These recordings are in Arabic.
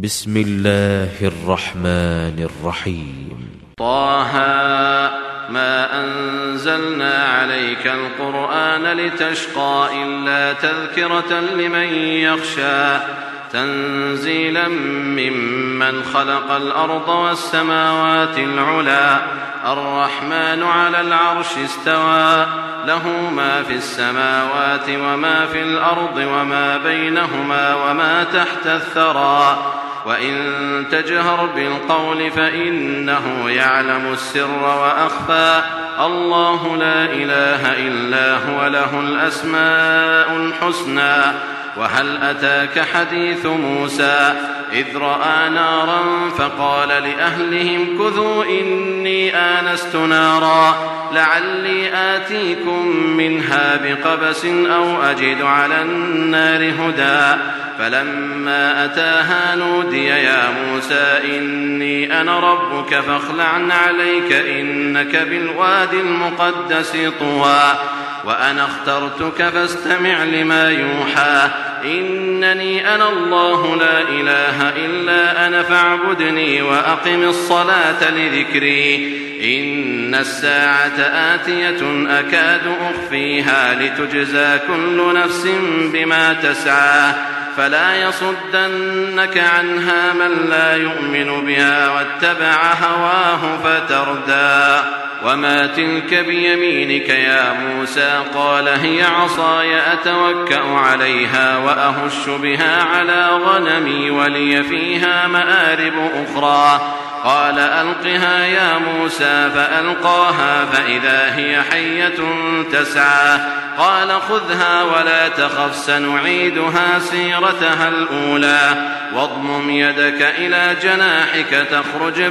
بسم الله الرحمن الرحيم. طه ما أنزلنا عليك القرآن لتشقى إلا تذكرة لمن يخشى تنزيلا ممن خلق الأرض والسماوات العلى الرحمن على العرش استوى له ما في السماوات وما في الأرض وما بينهما وما تحت الثرى وإن تجهر بالقول فإنه يعلم السر وأخفى الله لا إله إلا هو له الأسماء الحسنى. وهل أتاك حديث موسى إذ رأى نارا فقال لأهلهم كثوا إني آنست نارا لعلي آتيكم منها بقبس أو أجد على النار هدى فلما أتاها نودي يا موسى إني أنا ربك فاخلع عليك إنك بالوادي المقدس طوى وأنا اخترتك فاستمع لما يوحى إنني أنا الله لا إله إلا أنا فاعبدني وأقم الصلاة لذكري إن الساعة آتية أكاد أخفيها لتجزى كل نفس بما تسعى فلا يصدنك عنها من لا يؤمن بها واتبع هواه فتردى. وما تلك بيمينك يا موسى قال هي عصاي أتوكأ عليها وأهش بها على غنمي ولي فيها مآرب أخرى قال ألقها يا موسى فألقاها فإذا هي حية تسعى قال خذها ولا تخف سنعيدها سيرتها الأولى واضمم يدك إلى جناحك تخرج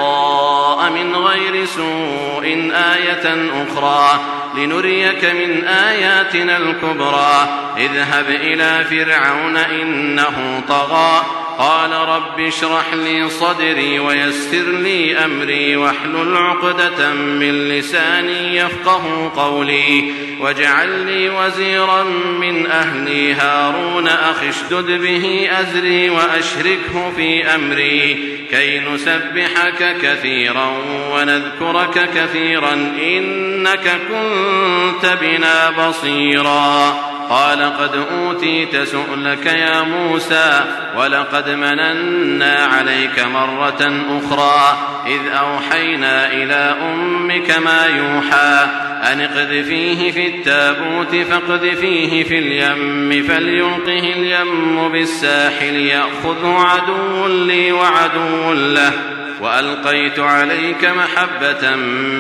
بيضاء من غير سوء آية أخرى لنريك من آياتنا الكبرى اذهب إلى فرعون إنه طغى قال رب اشرح لي صدري ويسر لي أمري واحلل عقدة من لساني يفقه قولي واجعل لي وزيرا من أهلي هارون أخي اشدد به أزري وأشركه في أمري كي نسبحك كثيرا ونذكرك كثيرا إنك كنت بنا بصيرا. قال قد أوتيت سؤلك يا موسى ولقد مننا عليك مرة أخرى إذ أوحينا إلى أمك ما يوحى أن اقذفيه في التابوت فاقذفيه في اليم فليلقه اليم بالساحل يأخذه عدو لي وعدو له وألقيت عليك محبة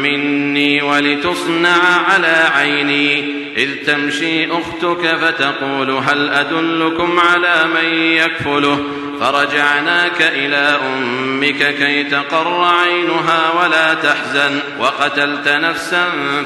مني ولتصنع على عيني إذ تمشي أختك فتقول هل أدلكم على من يكفله فرجعناك إلى أمك كي تقر عينها ولا تحزن وقتلت نفسا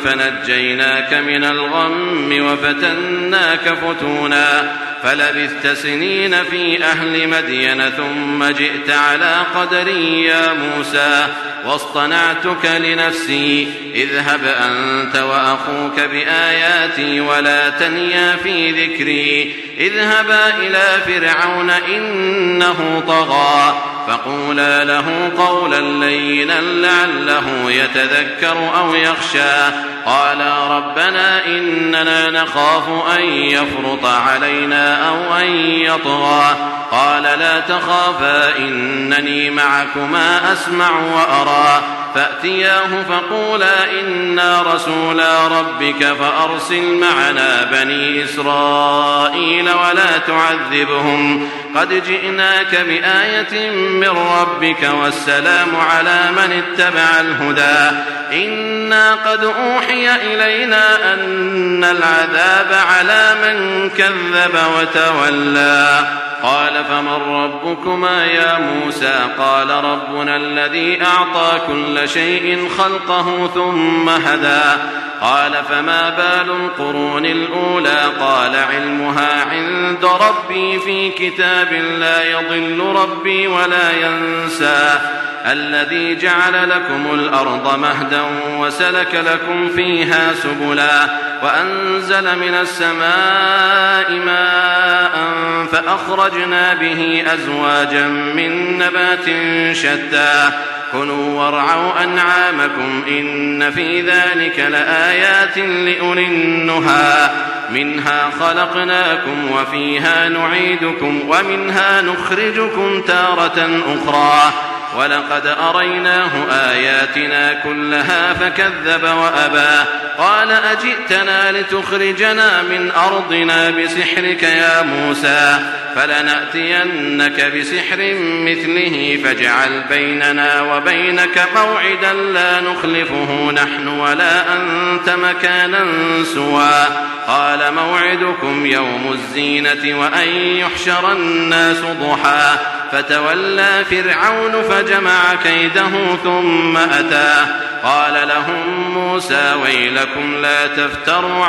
فنجيناك من الغم وفتناك فتونا فلبثت سنين في أهل مدين ثم جئت على قدري يا موسى واصطنعتك لنفسي اذهب أنت وأخوك بآياتي ولا تنيا في ذكري اذهبا إلى فرعون إنه طغى فقولا له قولا لينا لعله يتذكر أو يخشى قالا ربنا إننا نخاف أن يفرط علينا أو أن يطغى قال لا تخافا إنني معكما أسمع وأرى فأتياه فقولا إنا رسولا ربك فأرسل معنا بني إسرائيل ولا تعذبهم قد جئناك بآية من ربك والسلام على من اتبع الهدى إنا قد أوحي إلينا أن العذاب على من كذب وتولى قال فمن ربكما يا موسى قال ربنا الذي أعطى كل شيء خلقه ثم هدى قال فما بال القرون الأولى قال علمها عند ربي في كتاب لا يضل ربي ولا ينسى الذي جعل لكم الأرض مهدا وسلك لكم فيها سبلا وأنزل من السماء ماء فأخرجنا به أزواجا من نبات شتى كلوا وارعوا أنعامكم إن في ذلك لآيات لأولي النهى منها خلقناكم وفيها نعيدكم ومنها نخرجكم تارة أخرى ولقد أريناه آياتنا كلها فكذب وأبى قال أجئتنا لتخرجنا من أرضنا بسحرك يا موسى فلنأتينك بسحر مثله فاجعل بيننا وبينك موعدا لا نخلفه نحن ولا أنت مكانا سوى قال موعدكم يوم الزينة وأن يحشر الناس ضحى فتولى فرعون فجمع كيده ثم أتاه قال لهم موسى ويلكم لا تفتروا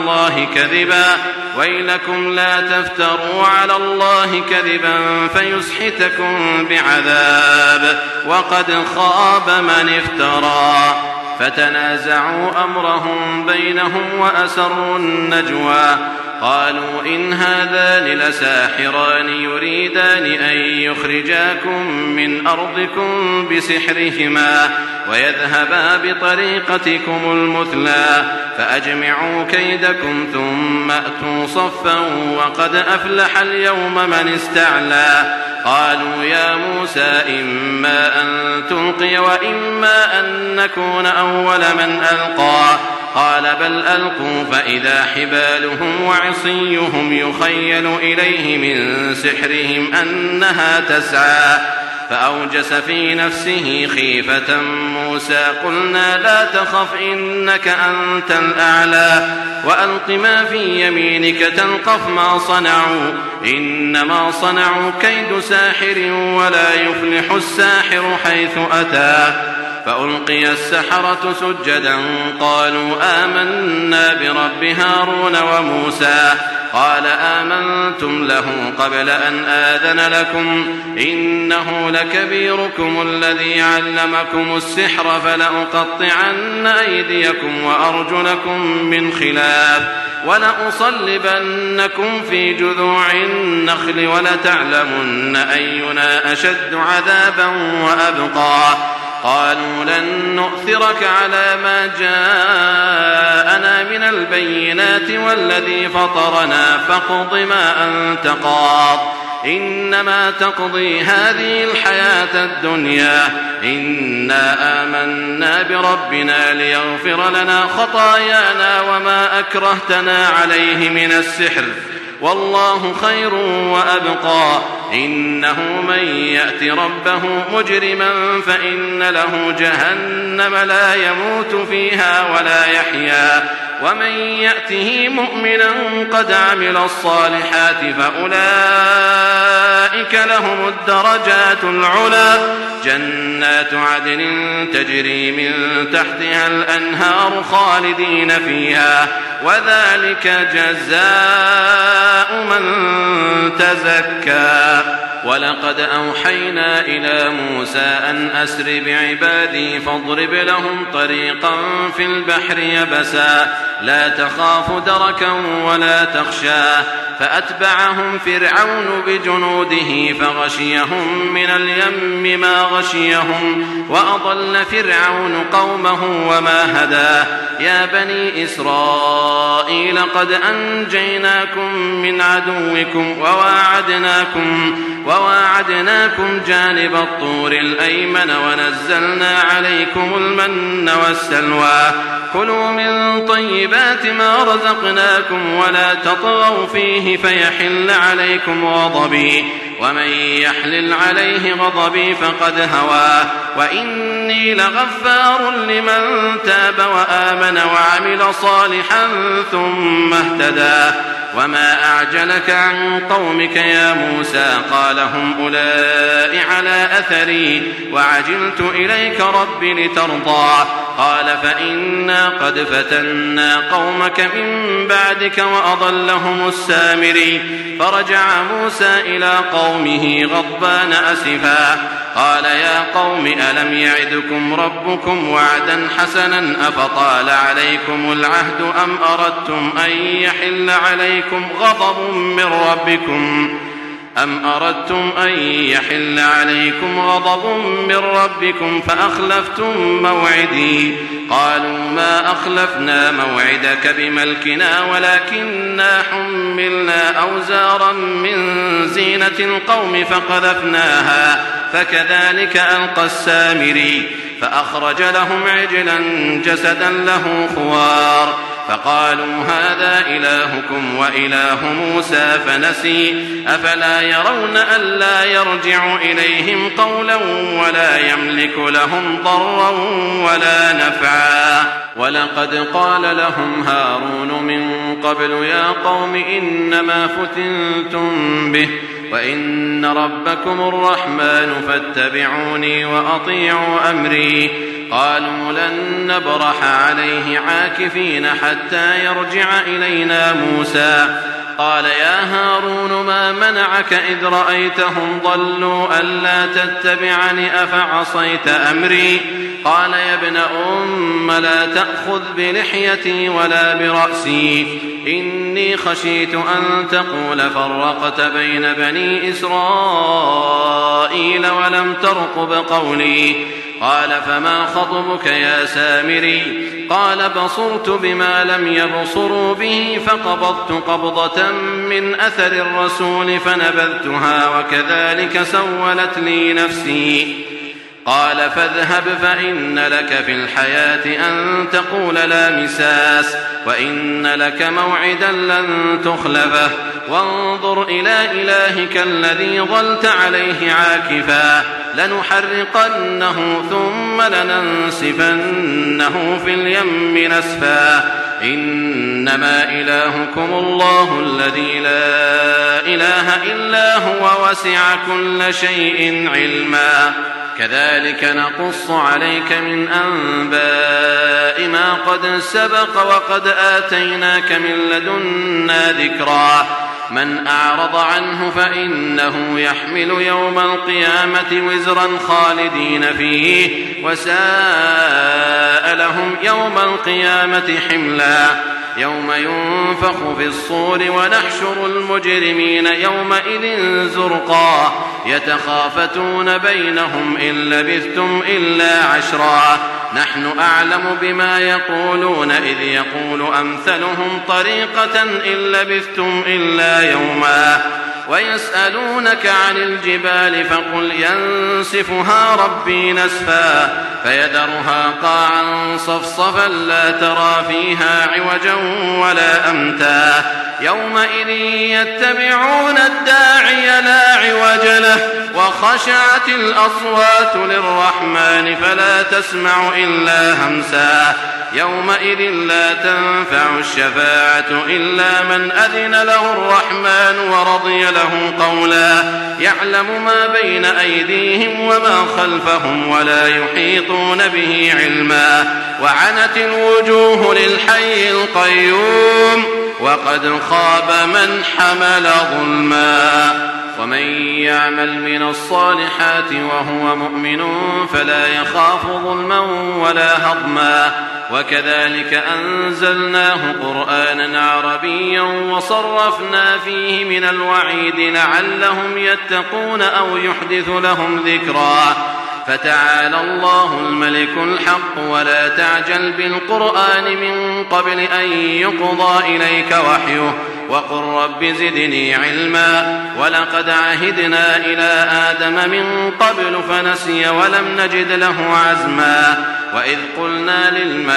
على الله كذبا فيسحتكم بعذاب وقد خاب من افترى فتنازعوا أمرهم بينهم وأسروا النجوى قالوا إن هذان لساحران يريدان أن يخرجاكم من أرضكم بسحرهما ويذهبا بطريقتكم المثلى فأجمعوا كيدكم ثم أتوا صفا وقد أفلح اليوم من استعلى قالوا يا موسى إما أن تلقي وإما أن نكون أول من ألقى قال بل ألقوا فإذا حبالهم وعصيهم يخيل إليه من سحرهم أنها تسعى فأوجس في نفسه خيفة موسى قلنا لا تخف إنك أنت الأعلى وألق ما في يمينك تلقف ما صنعوا إنما صنعوا كيد ساحر ولا يفلح الساحر حيث أتى فألقي السحرة سجدا قالوا آمنا برب هارون وموسى قال آمنتم له قبل أن آذن لكم إنه لكبيركم الذي علمكم السحر فلأقطعن أيديكم وأرجلكم من خلاف ولأصلبنكم في جذوع النخل ولتعلمن أينا أشد عذابا وأبقى قالوا لن نؤثرك على ما جاءنا من البينات والذي فطرنا فاقض ما أنت قاض إنما تقضي هذه الحياة الدنيا إنا آمنا بربنا ليغفر لنا خطايانا وما أكرهتنا عليه من السحر والله خير وأبقى إنه من يأت ربه مجرما فإن له جهنم لا يموت فيها ولا يحيا ومن يأته مؤمنا قد عمل الصالحات فأولئك لهم الدرجات العلى جنات عدن تجري من تحتها الأنهار خالدين فيها وذلك جزاء من تزكى ولقد أوحينا إلى موسى أن أسر بعبادي فاضرب لهم طريقا في البحر يبسا لا تخاف دركا ولا تخشى فأتبعهم فرعون بجنوده فغشيهم من اليم ما غشيهم وأضل فرعون قومه وما هدى يا بني إسرائيل قد أنجيناكم من عدوكم وواعدناكم جانب الطور الأيمن ونزلنا عليكم المن والسلوى كلوا من طيبات ما رزقناكم ولا تطغوا فيه فيحل عليكم غضبي ومن يحلل عليه غضبي فقد هوى وإني لغفار لمن تاب وآمن وعمل صالحا ثم اهتدى وما أعجلك عن قومك يا موسى قال هم أولئك على أثري وعجلت إليك رب لترضى قال فإنا قد فتنا قومك من بعدك وأضلهم السامري فرجع موسى إلى قومه غضبان أسفا قال يا قوم ألم يعدكم ربكم وعدا حسنا أفطال عليكم العهد أم أردتم أن يحل عليكم غضب من ربكم فأخلفتم موعدي قالوا ما أخلفنا موعدك بملكنا ولكننا حملنا أوزارا من زينة القوم فقذفناها فكذلك ألقى السامري فأخرج لهم عجلا جسدا له خوار فقالوا هذا إلهكم وإله موسى فنسي أفلا يرون ألا يرجع إليهم قولا ولا يملك لهم ضرا ولا نفعا ولقد قال لهم هارون من قبل يا قوم إنما فتنتم به وإن ربكم الرحمن فاتبعوني وأطيعوا أمري قالوا لن نبرح عليه عاكفين حتى يرجع إلينا موسى قال يا هارون ما منعك إذ رأيتهم ضلوا ألا تتبعني أفعصيت أمري قال يا ابن أم لا تأخذ بلحيتي ولا برأسي إني خشيت أن تقول فرقت بين بني إسرائيل ولم ترقب قولي قال فما خطبك يا سامري قال بصرت بما لم يبصروا به فقبضت قبضة من أثر الرسول فنبذتها وكذلك سولت لي نفسي قال فاذهب فإن لك في الحياة أن تقول لا مساس وإن لك موعدا لن تخلفه وانظر إلى إلهك الذي ظلت عليه عاكفا لنحرقنه ثم لننسفنه في اليم نسفا إنما إلهكم الله الذي لا إله إلا هو وسع كل شيء علما كذلك نقص عليك من أنباء ما قد سبق وقد آتيناك من لدنا ذكرا من أعرض عنه فإنه يحمل يوم القيامة وزرا خالدين فيه وساء لهم يوم القيامة حملا يوم ينفخ في الصور ونحشر المجرمين يومئذ زرقا يتخافتون بينهم إن لبثتم إلا عشرا نحن أعلم بما يقولون إذ يقول أمثلهم طريقة إن لبثتم إلا يوما ويسألونك عن الجبال فقل ينسفها ربي نسفا فيذرها قاعا صفصفا لا ترى فيها عوجا ولا أمتا يومئذ يتبعون الداعي لا عوج له وخشعت الأصوات للرحمن فلا تسمع إلا همسا يومئذ لا تنفع الشفاعة إلا من أذن له الرحمن ورضي له قولا يعلم ما بين أيديهم وما خلفهم ولا يحيطون به علما وعنت الوجوه للحي القيوم وقد خاب من حمل ظلما ومن يعمل من الصالحات وهو مؤمن فلا يخاف ظلما ولا هضما وكذلك أنزلناه قرآنا عربيا وصرفنا فيه من الوعيد لعلهم يتقون أو يحدث لهم ذكرا فتعالى الله الملك الحق ولا تعجل بالقرآن من قبل أن يقضى إليك وحيه وقل رب زدني علما ولقد عهدنا إلى آدم من قبل فنسي ولم نجد له عزما وإذ قلنا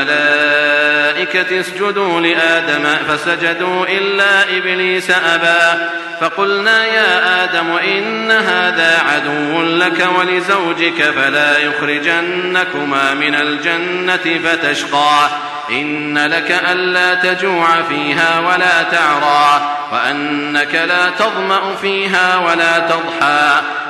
للملائكة اسجدوا لآدم فسجدوا إلا إبليس أبى فقلنا يا آدم إن هذا عدو لك ولزوجك فلا يخرجنكما من الجنة فتشقى إن لك ألا تجوع فيها ولا تعرى وأنك لا تظمأ فيها ولا تضحى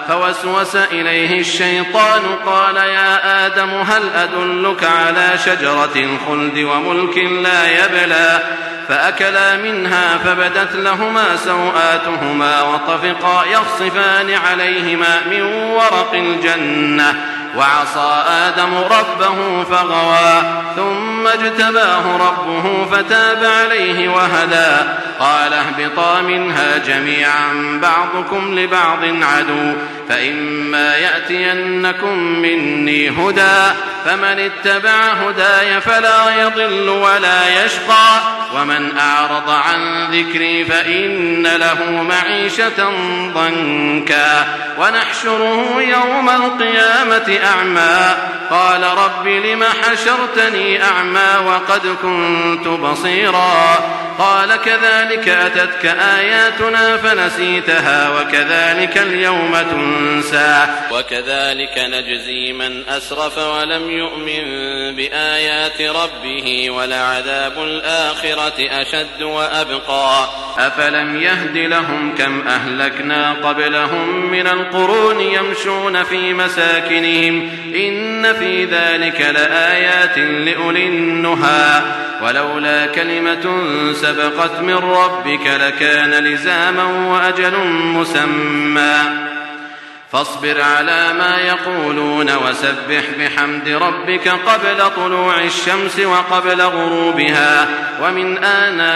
فوسوس إليه الشيطان قال يا آدم هل أدلك على شجرة الخلد وملك لا يبلى فأكلا منها فبدت لهما سوآتهما وطفقا يخصفان عليهما من ورق الجنة وعصى آدم ربه فغوى ثم اجتباه ربه فتاب عليه وهدى قال اهبطا منها جميعا بعضكم لبعض عدو فإما يأتينكم مني هدى فمن اتبع هداي فلا يضل ولا يشقى ومن أعرض عن ذكري فإن له معيشة ضنكا ونحشره يوم القيامة أعمى قال رب لم حشرتني أعمى وقد كنت بصيرا قال كذلك أتتك آياتنا فنسيتها وكذلك اليوم تنسى وكذلك نجزي من أسرف ولم يؤمن بآيات ربه ولعذاب الآخرة أشد وأبقى أفلم يهد لهم كم أهلكنا قبلهم من القرون يمشون في مساكنهم إن في ذلك لآيات لأولي النهى ولولا كلمة سبقت من ربك لكان لزاما وأجل مسمى فاصبر على ما يقولون وسبح بحمد ربك قبل طلوع الشمس وقبل غروبها ومن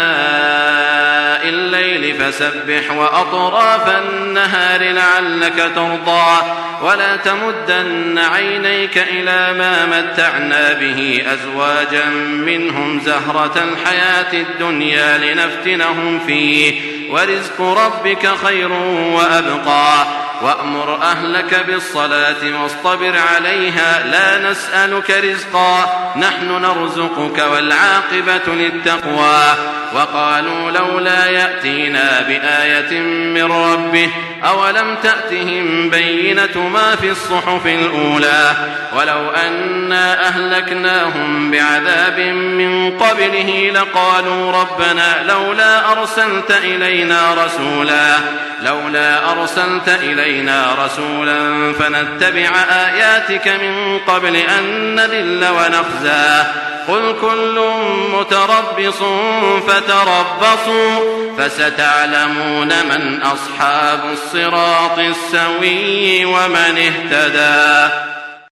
آناء الليل فسبح وأطراف النهار لعلك ترضى ولا تمدن عينيك إلى ما متعنا به أزواجا منهم زهرة الحياة الدنيا لنفتنهم فيه ورزق ربك خير وأبقى وأمر أهلك بالصلاة واصطبر عليها لا نسألك رزقا نحن نرزقك والعاقبة للتقوى وقالوا لولا يأتينا بآية من ربه أولم تأتهم بينة ما في الصحف الأولى ولو أنا أهلكناهم بعذاب من قبله لقالوا ربنا لولا أرسلت إلينا رسولا فنتبع آياتك من قبل أن نذل ونخزى قل كل متربص فتربصوا فستعلمون من أصحاب الصراط السوي ومن اهتدى.